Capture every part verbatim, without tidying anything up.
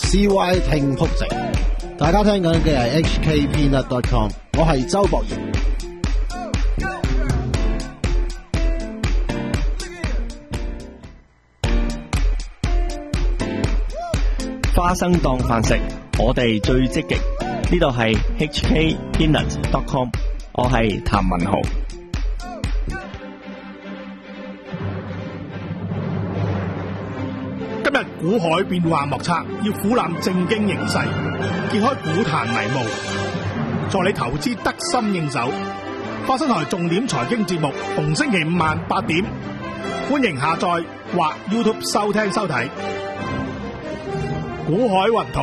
C Y 聽曲直，大家聽緊嘅係 H K Peanut dot com， 我係周博賢。 花生當飯食，我哋最積極。呢度係 H K Peanut dot com， 我係譚文豪。 今日股海變幻莫測，要俯瞰正經形勢，揭開股壇迷霧，助你投資得心應手。花生台重點財經節目，逢星期五晚八點，歡迎下載或 YouTube 收聽收睇。股海雲圖。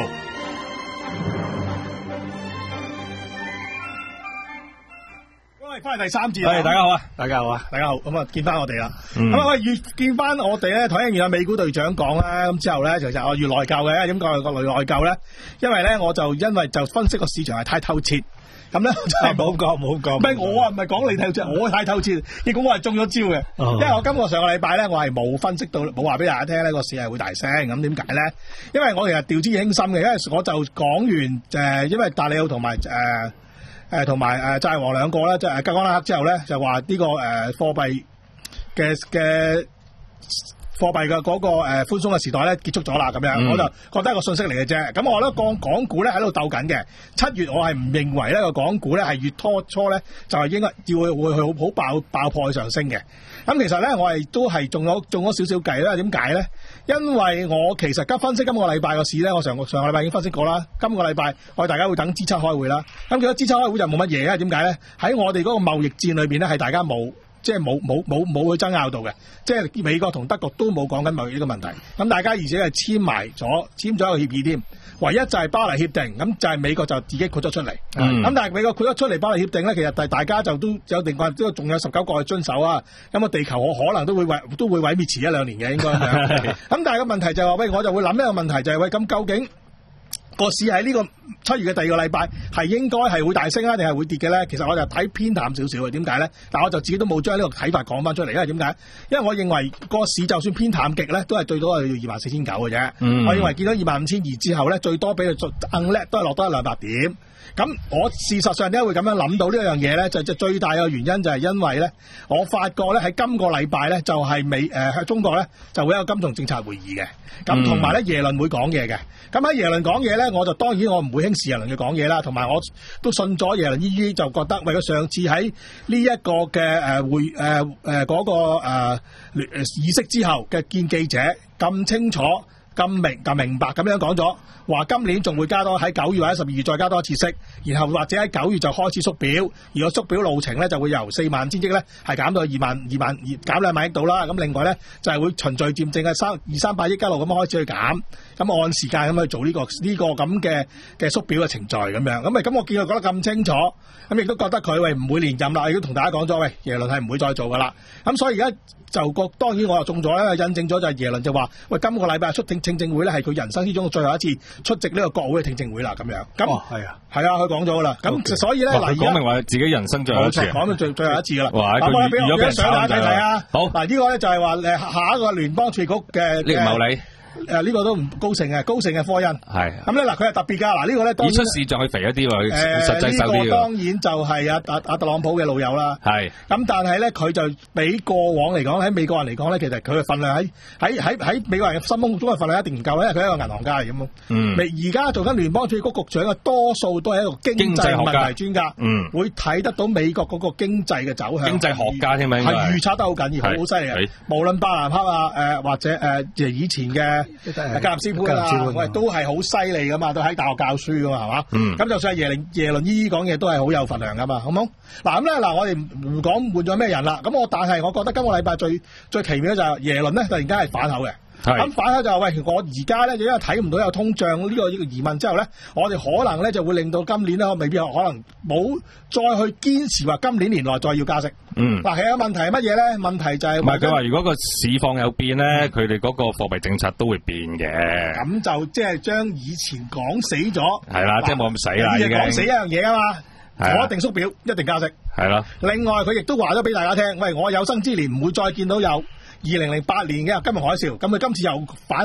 喂，翻嚟第三節啦。 係，大家好啊， 大家好啊，大家好。咁啊，見翻我哋啦。 嗯咁啊，喂，越見翻我哋咧，睇完阿美股隊長講啦，咁之後咧，其實我越內疚嘅。點解個內內疚咧？因為咧，我就因為就分析個市場係太透徹。咁咧就係冇講冇講，唔係我啊，唔係講你透徹，我太透徹，結果我係中咗招嘅。 哦、 因為我今個上個禮拜咧，我係冇分析到，冇話俾大家聽呢個市係會大升。咁點解咧？因為我其實掉之輕心嘅，因為我就講完誒，因為達里奧同埋誒誒同埋誒債王兩個咧，即係吉安拉克之後咧，就話呢、這個誒貨幣嘅嘅。貨幣嘅嗰個誒寬鬆嘅時代咧結束咗啦，咁樣、嗯、我就覺得一個信息嚟嘅啫。咁我覺得港港股咧喺度鬥緊嘅。七月我係唔認為呢個港股咧係月初初咧就係應該要會會去好好爆爆破上升嘅。咁其實咧我係都係中咗中咗少少計啦。點解咧？因為我其實今分析今個禮拜個市咧，我上個上個禮拜已經分析過啦。今個禮拜我哋大家會等 G 七開會啦。咁其實 G 七開會就冇乜嘢啊？點解咧？喺我哋嗰個貿易戰裏邊咧係大家冇。即係冇冇冇冇去爭拗到嘅，即係美國同德國都冇講緊貿易呢個問題。咁大家而且係簽埋咗簽咗一個協議添，唯一就係巴黎協定，咁就係美國就自己豁咗出嚟。咁、嗯、但係美國豁咗出嚟巴黎協定咧，其實大家就都有定案，都仲有十九個去遵守啊。咁啊，地球我可能都會毀都會毀滅遲一兩年嘅應該。咁但係個問題就係話，喂，我就會諗一個問題就係、是、喂，咁究竟個市喺呢個七月嘅第二個禮拜係應該係會大升啊，定係會跌嘅咧？其實我就睇偏淡少少嘅。點解咧？但我就自己都冇將呢個睇法講翻出嚟，因為點解？因為我認為個市就算偏淡極咧，都係最多係二萬四千九嘅啫。我認為見到二萬五千二之後咧，最多俾佢硬叻都係落多一兩百點。咁我事實上點解會咁樣諗到呢樣嘢咧？就就最大嘅原因就係因為咧，我發覺咧喺今個禮拜咧就係美誒喺、呃、中國咧就會有金融政策會議嘅。咁同埋咧耶倫會講嘢嘅。咁喺耶倫講嘢咧，我就當然我唔會輕視耶倫嘅講嘢啦。同埋我都信咗耶倫依依，就覺得為咗上次喺呢一個嘅誒會誒誒嗰個誒、呃、議息之後嘅見記者咁清楚。咁明咁明白咁樣講咗，話今年仲會加多喺九月或者十二月再加多一次息，然後或者喺九月就開始縮表，而個縮表路程咧就會由四萬千億咧係減到二萬二萬減兩萬億度啦。咁另外咧就係、是、會循序漸進嘅三二三百億一路咁開始去減，咁按時間咁去做呢、這個呢、這個咁嘅嘅縮表嘅程序咁樣。咁咪咁我見佢講得咁清楚，咁亦都覺得佢喂唔會連任啦。亦都同大家講咗，喂耶倫係唔會再做噶啦。咁所以而家就個當然我又中咗咧，印證咗就係耶倫就話喂今個禮拜出聽聽證會咧係佢人生之中最後一次出席呢個國會嘅聽證會啦咁樣。咁係啊，係啊，佢講咗噶啦。咁、okay. 所以咧嗱，講明話自己人生最後一次， 講到最最後一次噶啦。 哇！ 嗱，我俾我俾相大家睇睇啊。好，嗱呢個咧就係話誒下一個聯邦儲局嘅呢個茂利。 誒、呃、呢、這個都唔高盛嘅，高盛嘅科恩係咁咧嗱，佢係特別㗎嗱，呢個咧當然出市仲係肥一啲喎， 誒實際手啲、 呢個當然就係阿阿阿特朗普嘅老友啦，係咁，但係咧佢就比過往嚟講喺美國人嚟講咧，其實佢嘅份量喺喺喺喺美國人嘅心目中嘅份量一定唔夠啦，因為佢係一個銀行家嚟咁咯。嗯，而家做緊聯邦儲局局長嘅多數都係一個經濟問題專家，嗯，會睇得到美國嗰個經濟嘅走向， 經濟學家添啊， 係預測得好緊要，好犀利啊！無論伯南克啊，誒、呃、或者誒、呃、以前嘅格林斯潘啊，喂都係好犀利噶嘛，都喺大學教書噶嘛，係嘛？咁、嗯、就算係耶倫耶倫依依講嘢都係好有份量噶嘛，好冇？嗱咁咧嗱，我哋唔講換咗咩人啦，咁我但係我覺得今個禮拜最最奇妙就係耶倫咧突然間係反口嘅。咁反口就話喂，我而家咧因為睇唔到有通脹呢個呢個疑問之後咧，我哋可能咧就會令到今年咧未必可能冇再去堅持話今年年內再要加息。嗯，嗱，其實問題係乜嘢咧？問題就係唔係佢話如果個市況有變咧，佢哋嗰個貨幣政策都會變嘅。咁就即係將以前講死咗，係啦，即係冇咁死啦，已經講死一樣嘢啊嘛。我一定縮表，一定加息。係啦。另外佢亦都話咗俾大家聽，喂，我有生之年唔會再見到有二零零八年嘅金融海嘯，咁佢今次又反口，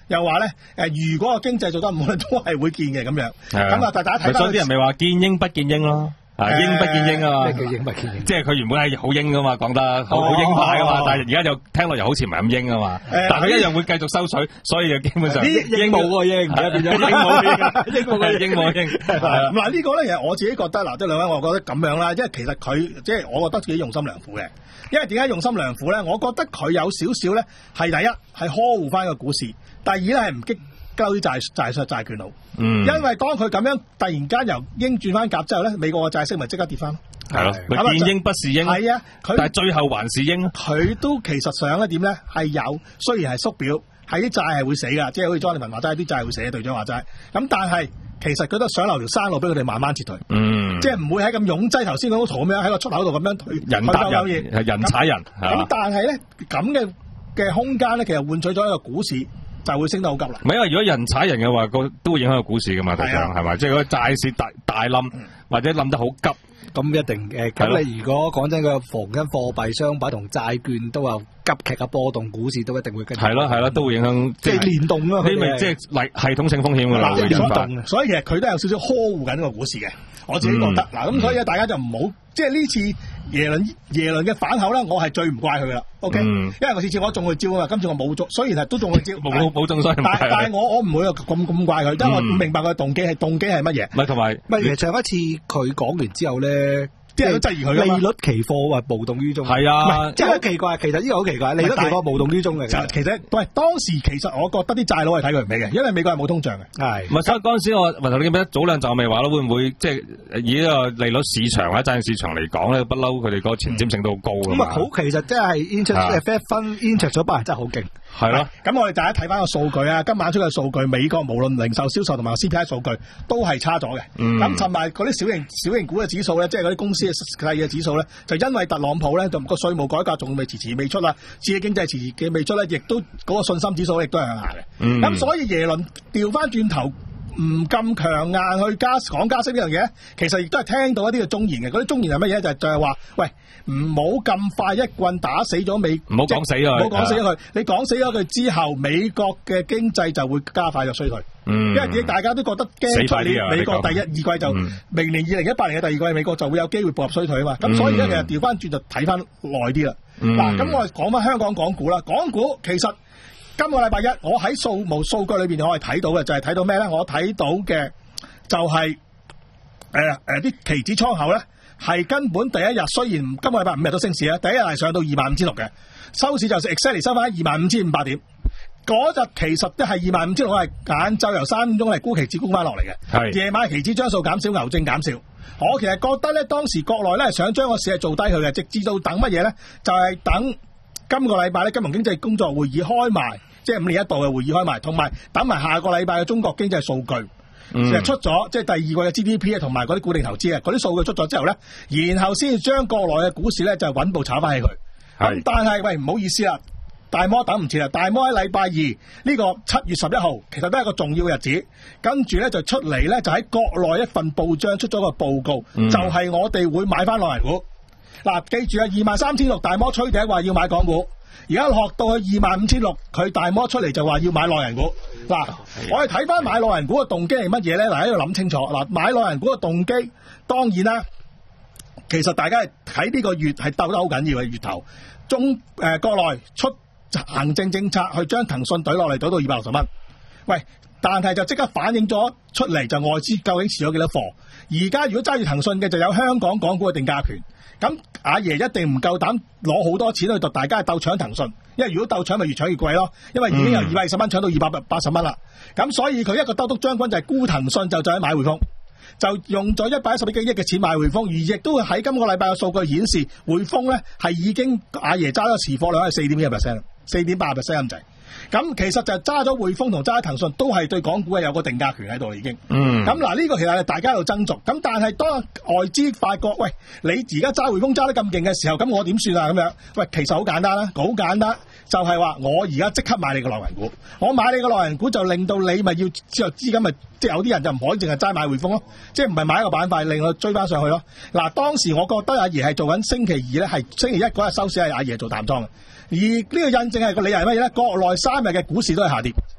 又話咧誒，如果個經濟做得唔好咧，都係會見嘅咁樣。咁啊，大家睇翻。 所以啲人咪話見鷹不見鷹咯。啊，鷹不見鷹啊嘛， 咩叫鷹不見鷹？ 即係佢原本係好鷹噶嘛，講得好好鷹派噶嘛，但係而家就聽落又好似唔係咁鷹啊嘛，但係佢一樣會繼續收取，所以就基本上鷹冇個鷹，而家變咗鷹冇鷹，鷹冇鷹，鷹冇鷹。 嗱呢個咧，其實我自己覺得嗱，即係兩位，我覺得咁樣啦，因為其實佢即係我覺得自己用心良苦嘅，因為點解用心良苦咧？我覺得佢有少少咧係第一係呵護翻個股市，第二咧係唔激交啲債債債債券佬，嗯，因為當佢咁樣突然間由鷹轉翻鴿之後咧，美國嘅債息咪即刻跌翻咯， 係咯，佢見鷹不是鷹， 係啊，但係最後還是鷹， 佢都其實上一點咧係有，雖然係縮表，係啲債係會死噶，即係好似莊利文話齋，啲債會死嘅，隊長話齋，咁但係其實佢都想留條生路俾佢哋慢慢撤退，嗯，即係唔會喺咁擁擠頭先嗰幅圖咁樣喺個出口度咁樣退， 人踏人，係人踩人， 咁但係咧咁嘅嘅空間咧，其實換取咗一個股市。就會升得好急啦。 唔係因為如果人踩人嘅話，個都會影響個股市噶嘛，隊長係咪？即係嗰個債市大大冧，或者冧得好急， 咁一定誒。咁你如果講真，個逢緊貨幣、商品同債券都有急劇嘅波動，股市都一定會跟住。 係咯係咯，都會影響， 即係聯動咯。 啊呢咪即係系統性風險㗎啦，會聯動。所以其實佢都有少少呵護緊個股市嘅，我自己覺得。嗱、嗯，咁所以大家就唔好，即係呢次耶倫耶倫嘅反口咧，我係最唔怪佢噶啦。O、okay? K，、嗯、因為我次次我中佢招啊嘛，今次我冇中，雖然係都中佢招， 冇冇中，所以唔但但係我我唔會咁咁怪佢，因為我唔明白佢嘅動機係動機係乜嘢。 唔係同埋， 唔係其實上一次佢講完之後咧。 即係都質疑佢利率期貨話無動於衷， 係啊， 即係好奇怪。其實呢個好奇怪，利率期貨無動於衷嘅。 其實喂，當時其實我覺得啲債佬係睇佢唔起嘅，因為美國係冇通脹嘅。 係，唔係所以嗰陣時我問頭你記唔記得早兩集我咪話咯，會唔會即係以呢個利率市場或者債券市場嚟講咧，不嬲佢哋個前瞻性都好高㗎嘛。 咁啊好，其實即係 interest Fed fund interest 咗班人真係好勁。 係咯， 咁我哋大家睇翻個數據啊，今晚出嘅數據，美國無論零售銷售同埋 C P I 數據都係差咗嘅。咁同埋嗰啲小型小型股嘅指數咧，即係嗰啲公司嘅細嘅指數咧，就因為特朗普咧，就個稅務改革仲未遲遲未出啦，刺激經濟遲遲嘅未出咧，亦都嗰個信心指數亦都係向下嘅。咁、嗯、所以耶倫調翻轉頭唔咁強硬去加講加息呢樣嘢，其實亦都係聽到一啲嘅忠言嘅。嗰啲忠言係乜嘢？就係、就係、係、話，喂，唔好咁快一棍打死咗美， 唔好講死佢， 唔好講死咗佢。你講死咗佢之後，美國嘅經濟就會加快咗衰退。嗯，因為大家都覺得驚出年美國第一二季就、嗯、明年二零一八年嘅第二季，美國就會有機會步入衰退啊嘛。咁、嗯、所以咧，其實調翻轉就睇翻耐啲啦。嗱、嗯，咁我哋講翻香港港股啦。港股其實今個禮拜一，我喺數目數據裏邊我係睇到嘅，就係、是、睇到咩咧？我睇到嘅就係誒誒啲期指倉口咧，係根本第一日雖然今個禮拜五日都升市啦，第一日係上到二萬五千六嘅，收市就係 exactly 收翻喺二萬五千五百點。嗰日其實都係二萬五千六，係晏晝由三點鐘係沽期指沽翻落嚟嘅，夜晚期指張數減少，牛證減少。我其實覺得咧，當時國內咧想將個市係做低佢嘅，直至到等乜嘢咧？就係、是、等今個禮拜咧金融經濟工作會議開埋，即係五年一度嘅會議開埋，同埋等埋下個禮拜嘅中國經濟數據，其實、嗯、出咗，即係第二季嘅 G D P 啊，同埋嗰啲固定投資啊，嗰啲數據出咗之後咧，然後先至將國內嘅股市咧就穩步炒翻起佢。咁但係喂，唔好意思啦。大摩等唔切啦，大摩喺禮拜二呢、這個七月十一號，其實都係一個重要嘅日子。跟住咧就出嚟咧，就喺國內一份報章出咗個報告，嗯、就係、是、我哋會買翻內銀股。嗱，記住啊，二萬三千六大摩吹笛話要買港股，而家落到去二萬五千六，佢大摩出嚟就話要買內銀股。嗱，我哋睇翻買內銀股嘅動機係乜嘢咧？嗱，喺度諗清楚。嗱，買內銀股嘅動機，當然啦，其實大家係喺呢個月係鬥得好緊要嘅月頭，中誒、呃、國內出行政政策去將騰訊懟落嚟，懟到二百六十蚊。喂，但係就即刻反映咗出嚟，就外資究竟持咗幾多貨？而家如果揸住騰訊嘅，就有香港港股嘅定價權。咁阿爺一定唔夠膽攞好多錢去度，大家鬥搶騰訊，因為如果鬥搶咪越搶越貴咯。因為已經由二百二十蚊搶到二百八十蚊啦。咁所以佢一個兜篤將軍就係沽騰訊，就再買匯豐，就用咗一百一十幾億嘅錢買匯豐，而亦都喺今個禮拜嘅數據顯示，匯豐咧係已經阿爺揸咗持貨量係四點一 percent。四點八 percent 咁滯，咁其實就揸咗匯豐同揸騰訊都係對港股係有個定價權喺度已經。嗯。咁嗱呢個其實係大家喺度爭逐，咁但係當外資發覺，喂，你而家揸匯豐揸得咁勁嘅時候，咁我點算啊？咁樣，喂，其實好簡單啦，好簡單，就係、是、話我而家即刻買你個內銀股，我買你個內銀股就令到你咪要之後資金咪，即係有啲人就唔可以淨係齋買匯豐咯，即係唔係買一個板塊令我追翻上去咯。嗱，當時我覺得阿爺係做緊星期二咧，係星期一嗰日收市係阿爺做淡倉嘅。而呢個印證係個理由係乜嘢咧？國內三日嘅股市都係下跌，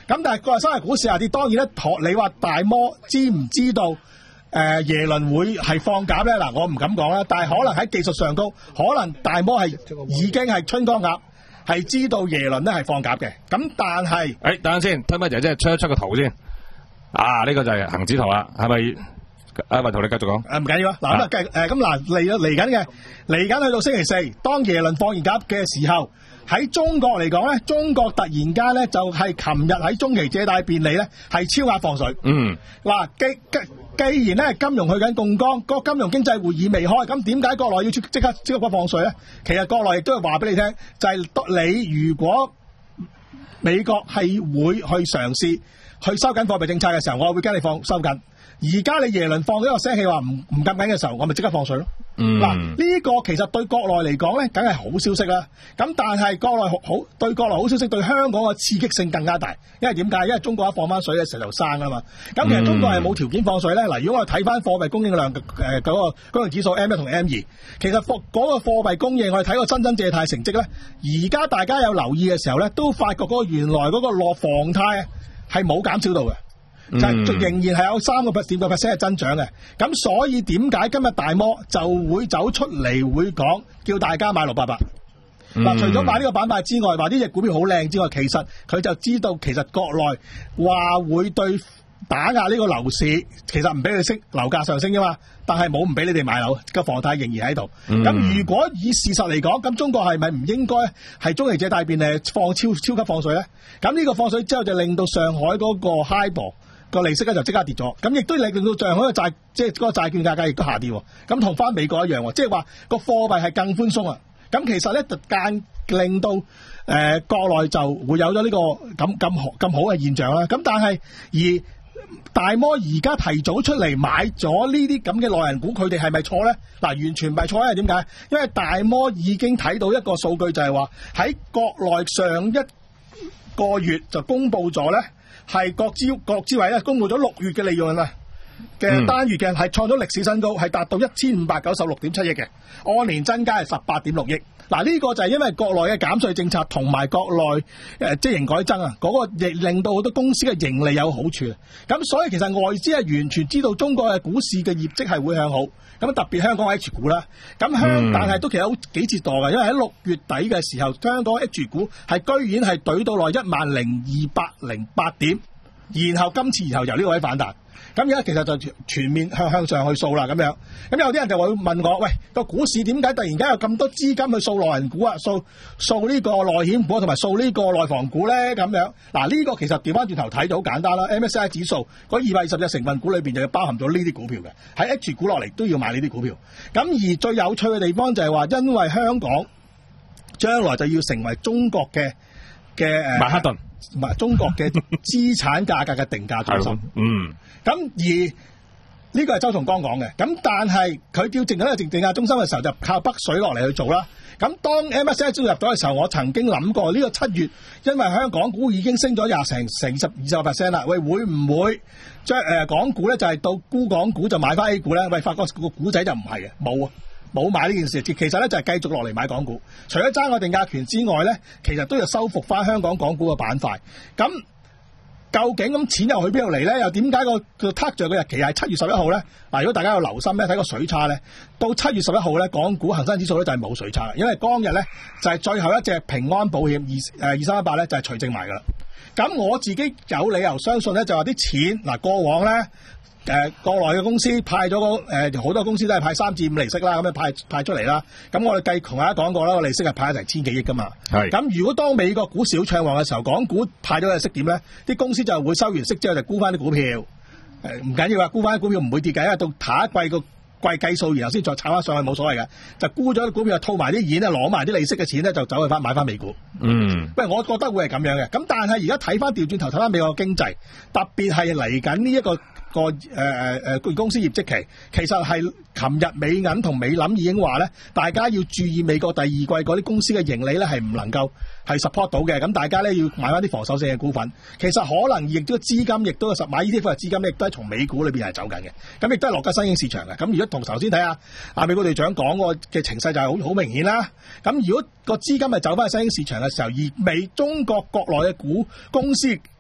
咁但係國際三大股市下跌，當然咧，學你話大摩知唔知道誒、呃、耶倫會係放鴿咧？嗱，我唔敢講啦，但係可能喺技術上高，可能大摩係已經係春江鴨，係知道耶倫咧係放鴿嘅。咁但係，誒、 欸，等陣先，推乜姐姐出一出個圖先。啊，呢、這個就係恒指圖啦，係咪？阿雲圖你繼續講。誒，唔緊要啊。嗱咁啊，繼誒咁嗱嚟嚟緊嘅嚟緊去到星期四，當耶倫放完鴿嘅時候，喺中國嚟講咧，中國突然間咧就係琴日喺中期借貸便利咧係超額放水。嗯。嗱，既既既然咧金融去緊槓桿，個金融經濟會議未開，咁點解國內要即即刻即刻放水咧？其實國內亦都係話俾你聽，就係、是、你如果美國係會去嘗試去收緊貨幣政策嘅時候，我會跟你放收緊。而家你耶倫放咗個聲氣話唔唔夾緊嘅時候，我咪即刻放水咯。嗱、嗯，呢、這個其實對國內嚟講咧，梗係好消息啦。咁但係國內好好對國內好消息，對香港嘅刺激性更加大。因為點解？因為中國一放翻水嘅時候就生啊嘛。咁其實中國係冇條件放水咧。嗱，如果我睇翻貨幣供應量誒嗰、呃那個嗰個指數 M 一同 M 二，其實貨嗰個貨幣供應我哋睇個新增借貸成績咧，而家大家有留意嘅時候咧，都發覺嗰個原來嗰個落房貸係冇減少到嘅。就係仍然係有三個 percent 個 percent 係增長嘅，咁所以點解今日大摩就會走出嚟會講叫大家買六八八？嗱、嗯，除咗買呢個板塊之外，話呢隻股票好靚之外，其實佢就知道其實國內話會對打壓呢個樓市，其實唔俾佢升樓價上升啫嘛，但係冇唔俾你哋買樓，個房貸仍然喺度。咁、嗯、如果以事實嚟講，咁中國係咪唔應該係中期借貸便利放超超級放水咧？咁呢個放水之後就令到上海嗰個 HIBOR個利息咧就即刻跌咗，咁亦都令到上海嘅債即係嗰個債券價格亦都下跌，咁同翻美國一樣，即係話個貨幣係更寬鬆啊！咁其實咧就間令到誒、呃、國內就會有咗呢、這個咁咁好咁好嘅現象啦。咁但係而大摩而家提早出嚟買咗呢啲咁嘅內銀股，佢哋係咪錯咧？嗱，完全唔係錯，因為點解？因為大摩已經睇到一個數據，就係話喺國內上一個月就公布咗咧。係國資國資委咧公布咗六月嘅利潤啊嘅單月嘅係創咗歷史新高，係達到一千五百九十六點七億嘅，按年增加係十八點六億。嗱、這、呢個就係因為國內嘅減稅政策同埋國內誒即係營改增啊，嗰、那個亦令到好多公司嘅盈利有好處。咁所以其實外資係完全知道中國嘅股市嘅業績係會向好。咁特別香港 H 股啦，咁香、嗯、但係都其實好幾折墮嘅，因為喺六月底嘅時候，香港 H 股係居然係懟到落一萬零二百零八點，然後今次然後由呢個位反彈。咁而家其實就全面向向上去掃啦，咁樣。咁有啲人就會問我，喂，個股市點解突然間有咁多資金去掃內銀股啊？掃掃呢個內險股同埋掃呢個內房股咧？咁樣嗱，呢個其實調翻轉頭睇就好簡單啦。M S C I 指數嗰二百二十隻成分股裏邊就要包含咗呢啲股票嘅，喺 H 股落嚟都要買呢啲股票。咁而最有趣嘅地方就係話，因為香港將來就要成為中國嘅嘅誒曼哈頓。 唔係中國嘅資產價格嘅定價中心， 嗯， 咁而呢個係周松崗講嘅，咁但係佢叫定咗個定定價中心嘅時候，就靠北水落嚟去做啦。咁當 M S C I 招入咗嘅時候，我曾經諗過呢個七月，因為香港股已經升咗廿成成十二十個 percent 啦，喂，會唔會將誒港股咧就係到沽港股就買翻 A 股咧？喂，發覺個股仔就唔係嘅，冇啊。冇買呢件事，其實咧就係繼續落嚟買港股。除咗爭個定價權之外咧，其實都要收復翻香港港股嘅板塊。咁究竟咁錢又去邊度嚟咧？又點解個個 touch 著嘅日期係七月十一號咧？嗱，如果大家有留心咧，睇個水差咧，到七月十一號咧，港股恒生指數咧就係冇水差，因為當日咧就係最後一隻平安保險二誒二三一八咧就係除淨埋噶啦。咁我自己有理由相信咧，就話啲錢嗱過往咧。誒、呃、國內嘅公司派咗個誒好多公司都係派三至五厘息啦，咁樣派派出嚟啦。咁我哋計同大家講過啦，個利息係派咗成千幾億噶嘛。係。咁如果當美國股市好暢旺嘅時候，港股派咗嘅息點咧，啲公司就會收完息之後就沽翻啲股票。誒唔緊要啊，沽翻啲股票唔會跌嘅，因為到下一季個季計數，然後先再炒翻上去冇所謂嘅。就沽咗啲股票，套埋啲錢咧，攞埋啲利息嘅錢咧，就走去翻買翻美股。嗯。喂，我覺得會係咁樣嘅。咁但係而家睇翻調轉頭睇翻美國經濟，特別係嚟緊呢一個。個誒誒誒公司業績期，其實係琴日美銀同美林已經話咧，大家要注意美國第二季嗰啲公司嘅盈利咧係唔能夠係 support 到嘅，咁大家咧要買翻啲防守性嘅股份。其實可能亦都資金亦都實買 E T F 嘅資金亦都係從美股裏邊係走緊嘅，咁亦都係落緊新興市場嘅。咁如果同頭先睇下阿美國隊長講個嘅情勢就係好好明顯啦。咁如果個資金係走翻去新興市場嘅時候，而美中國國內嘅股公司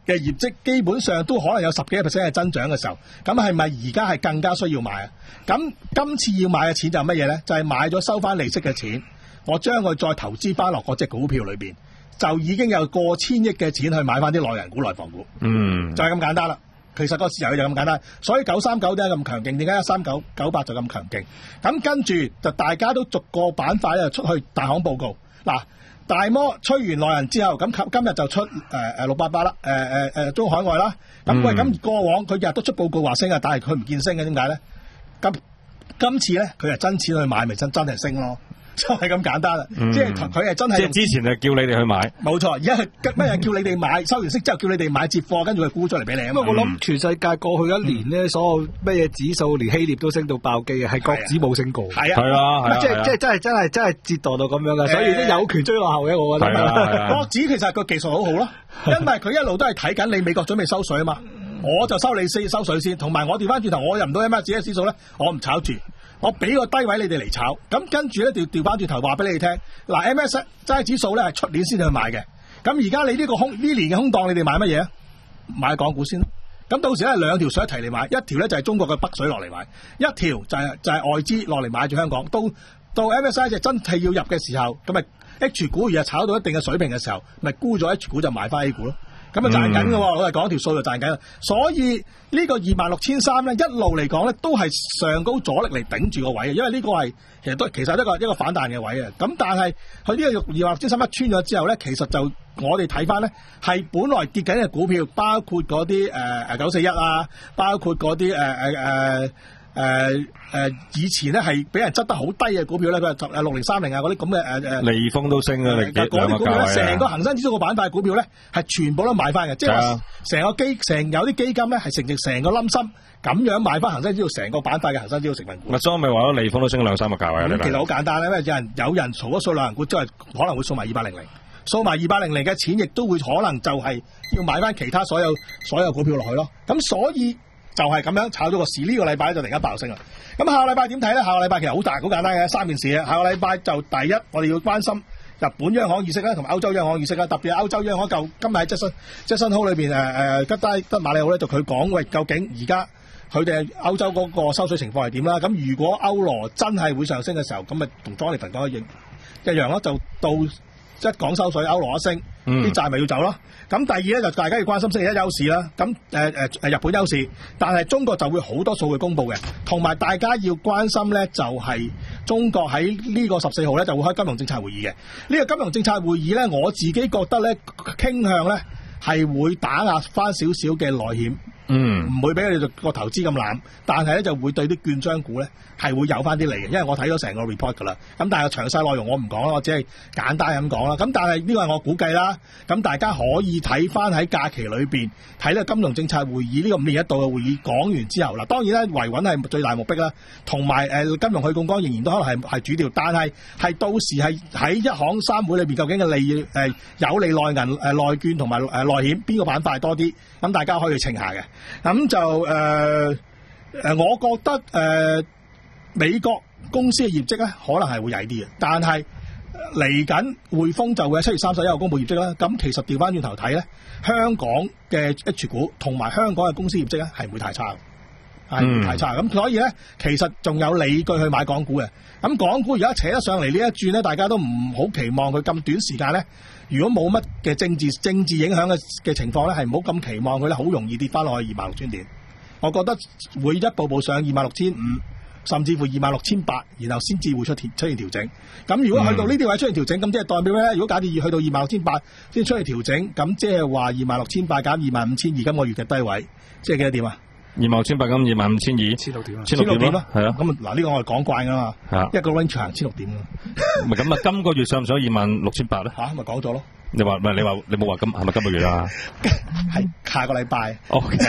嘅業績基本上都可能有十幾個 percent 嘅增長嘅時候，咁係咪而家係更加需要買啊？咁今次要買嘅錢就係乜嘢咧？就係、是、買咗收翻利息嘅錢，我將佢再投資翻落嗰隻股票裏邊，就已經有過千億嘅錢去買翻啲內銀股、內房股， 嗯， 就係咁簡單啦。其實個市場就咁簡單，所以九三九點解咁強勁？點解一三九九八就咁強勁？咁跟住就大家都逐個板塊咧出去大行報告。嗱，大摩吹完內銀之後，咁今今日就出誒誒六八八啦，誒誒誒中海外啦。咁喂，咁過往佢日日都出報告話升啊，但係佢唔見升嘅，點解咧？咁今次咧，佢係真錢去買，咪真真係升咯。就係咁簡單啦，嗯、即係佢係真係。即係之前就叫你哋去買， 冇錯。而家係乜嘢叫你哋買，收完息之後叫你哋買接貨，跟住佢沽出嚟俾你。 咁啊，我諗全世界過去一年咧，嗯、所有乜嘢指數，連希臘都升到爆機嘅，係國指冇升過。 係啊， 係啊， 即係即係真係真係真係折墮到咁樣嘅，所以都有權追落後嘅，我覺得。 係國指其實個技術好好咯，因為佢一路都係睇緊你美國準備收水啊嘛，我就收你先收水先，同埋我調翻轉頭，我入唔到 M S 指數咧，我唔炒住。我俾個低位你哋嚟炒，咁跟住咧調調翻轉頭話俾你哋聽，嗱 M S 齋指數咧係出年先去買嘅，咁而家你呢個空呢年嘅空檔，你哋買乜嘢啊？買港股先，咁到時咧兩條水一齊嚟買，一條咧就係中國嘅北水落嚟買，一條就係就係外資落嚟買住香港。到到 M S 就真係要入嘅時候，咁咪 H 股而家炒到一定嘅水平嘅時候，咪沽咗 H 股就買翻 A 股咯。咁啊賺緊嘅，我係講條數就賺緊啦。所以呢個二萬六千三咧，一路嚟講咧都係上高阻力嚟頂住個位嘅，因為呢個係其實都其實一個一個反彈嘅位啊。咁但係佢呢個二萬六千三一穿咗之後咧，其實就我哋睇翻咧係本來跌緊嘅股票，包括嗰啲誒誒九四一啊，包括嗰啲誒誒誒。誒誒、呃，以前咧係俾人執得好低嘅股票咧，佢係誒六零三零啊嗰啲咁嘅誒誒， 利豐都升啊，嗰啲股票咧，成個恒生指數個板塊股票咧係全部都買翻嘅，即係話成個基成有啲基金咧係成成成個冧心咁樣買翻恒生指數成個板塊嘅恒生指數成分股。 咪所以咪話咯，利豐都升兩三個價位啊！ 咁其實好簡單咧，因為有人有人掃咗數兩銀股，即係可能會掃埋二八零零，掃埋二八零零嘅錢，亦都會可能就係要買翻其他所有所有股票落去咯。咁所以。就係咁樣炒咗個市，呢、這個禮拜就突然間爆升啦。咁下個禮拜點睇咧？下個禮拜其實好大好簡單嘅三件事啊。下個禮拜就第一，我哋要關心日本央行議息啦，同埋歐洲央行議息啦。特別係歐洲央行就今日喺質詢質詢號裏邊誒誒吉低德馬里奧咧，就佢講喂，究竟而家佢哋歐洲嗰個收水情況係點啦？咁如果歐羅真係會上升嘅時候，咁咪同莊利平講一一樣咯，就到一講收水，歐羅一升，啲、嗯、債咪要走咯。咁第二咧就大家要關心星期一休市啦。咁誒誒誒日本休市，但係中國就會好多數據公佈嘅，同埋大家要關心咧就係、是、中國喺呢個十四號咧就會開金融政策會議嘅。呢、這個金融政策會議咧，我自己覺得咧傾向咧係會打壓翻少少嘅內險。嗯，唔會俾佢哋個投資咁濫，但係咧就會對啲券商股咧係會有翻啲利嘅，因為我睇咗成個 report 噶啦。咁但係詳細內容我唔講啦，我只係簡單咁講啦。咁但係呢個係我估計啦。咁大家可以睇翻喺假期裏邊睇呢個金融政策會議呢、呢個五年一度嘅會議講完之後，嗱當然咧維穩係最大目的啦，同埋誒金融去槓桿仍然都可能係係主調，但係係到時係喺一行三會裏邊究竟嘅利誒、呃、有利內銀誒內券同埋誒內險邊個板塊多啲，咁大家可以稱下嘅。咁就誒誒、呃，我覺得誒、呃、美國公司嘅業績咧，可能係會曳啲嘅，但係嚟緊匯豐就會喺七月三十一號公布業績啦。咁其實調翻轉頭睇咧，香港嘅 H 股同埋香港嘅公司業績咧係唔會太差，係唔會太差。咁、嗯、所以咧，其實仲有理據去買港股嘅。咁港股而家扯得上嚟呢一轉咧，大家都唔好期望佢咁短時間咧。如果冇乜嘅政治政治影響嘅嘅情況咧，係唔好咁期望佢咧，好容易跌翻落去二萬六千點。我覺得會一步步上二萬六千五，甚至乎二萬六千八，然後先至會出出現調整。咁如果去到呢啲位出現調整，咁即係代表咩咧？如果假設要去到二萬六千八先出現調整，咁即係話二萬六千八減二萬五千二，今個月嘅低位，即係幾多點啊？ 二萬六千八咁二萬五千二， 千六點啊， 千六點咯，係啊。 咁嗱呢個我係講慣噶嘛，一個 range 行千六點啊。 唔係咁啊，今個月上唔上二萬六千八咧？ 吓，咪講咗咯。 你話唔係你話你冇話今係咪今個月啊？ 係下個禮拜。 O K。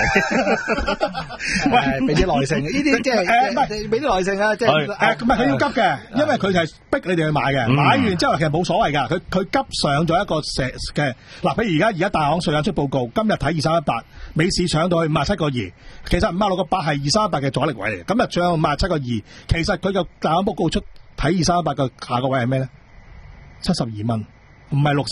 喂，俾啲耐性，呢啲即係誒，唔係俾啲耐性啊，即係誒， 唔係佢要急嘅，因為佢係逼你哋去買嘅。買完之後其實冇所謂㗎，佢佢急上咗一個石嘅嗱，譬如而家而家大行瑞銀出報告，今日睇二三一八，美市搶到去五十七個二，其實五十六個八係二三一八嘅阻力位嚟嘅，今日搶五十七個二，其實佢個大行報告出睇二三一八嘅下個位係咩咧？七十二蚊。唔係六十啊，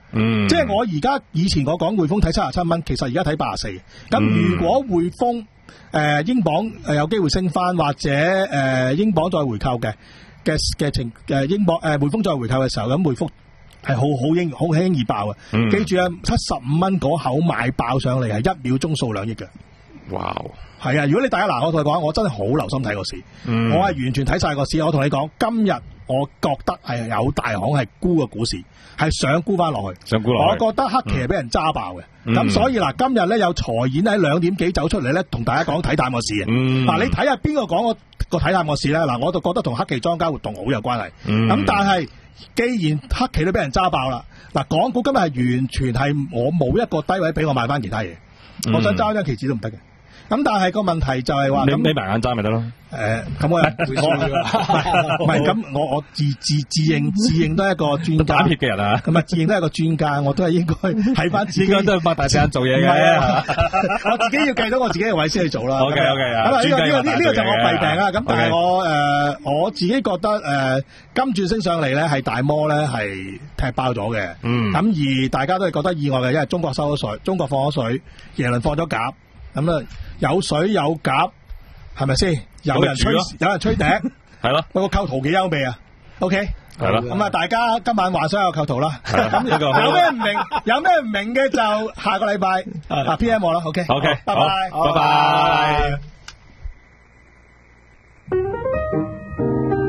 嗯， 即係我而家以前我講匯豐睇七十七蚊，其實而家睇八十四。咁如果匯豐誒英鎊誒有機會升翻，或者誒、呃、英鎊再回購嘅嘅嘅情誒英鎊誒匯豐再回購嘅時候，咁匯豐係好好輕好輕易爆嘅。 嗯、 記住啊，七十五蚊嗰口買爆上嚟係一秒鐘數兩億嘅。 哇！ 係啊，如果你大家嗱，我同你講，我真係好留心睇個市， 嗯、 我係完全睇晒個市。我同你講，今日我覺得係有大行係沽個股市，係想沽翻落去。 想沽落去。 我覺得黑期係俾人揸爆嘅。咁、 嗯、 所以嗱，今日咧有財演喺兩點幾走出嚟咧，同大家講睇淡個市嘅。嗱、嗯，你睇下邊個講個個睇淡個市咧？嗱，我就覺得同黑期莊家活動好有關係。咁、嗯、但係既然黑期都俾人揸爆啦，嗱，港股今日係完全係我冇一個低位俾我買翻其他嘢。嗯、我想揸張期指都唔得嘅。咁但係個問題就係話， 你眯埋眼揸咪得咯？ 誒，咁我又會輸嘅，唔係咁，我我自自自認自認都係一個專家， 打鐵嘅人啊， 咁啊自認都係一個專家，我都係應該睇翻自己， 應該都係擘大隻眼做嘢嘅。 我自己要計到我自己嘅位先去做啦。 OK OK 啊， 咁啊呢個呢個呢呢個就我弊病啦。咁但係我誒我自己覺得誒今轉升上嚟咧係大摩咧係踢爆咗嘅。嗯。咁而大家都係覺得意外嘅，因為中國收咗水，中國放咗水，耶倫放咗鴿。咁啊，有水有鴿，係咪先？有人吹，有人吹笛， 係咯。 個構圖幾優美啊 ！OK， 係咯。 咁啊，大家今晚幻想有構圖啦。咁有咩唔明，有咩唔明嘅就下個禮拜啊 P M 我啦。OK，OK，拜拜， 拜拜。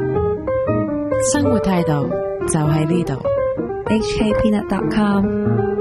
生活態度就喺呢度。H K Peanut dot com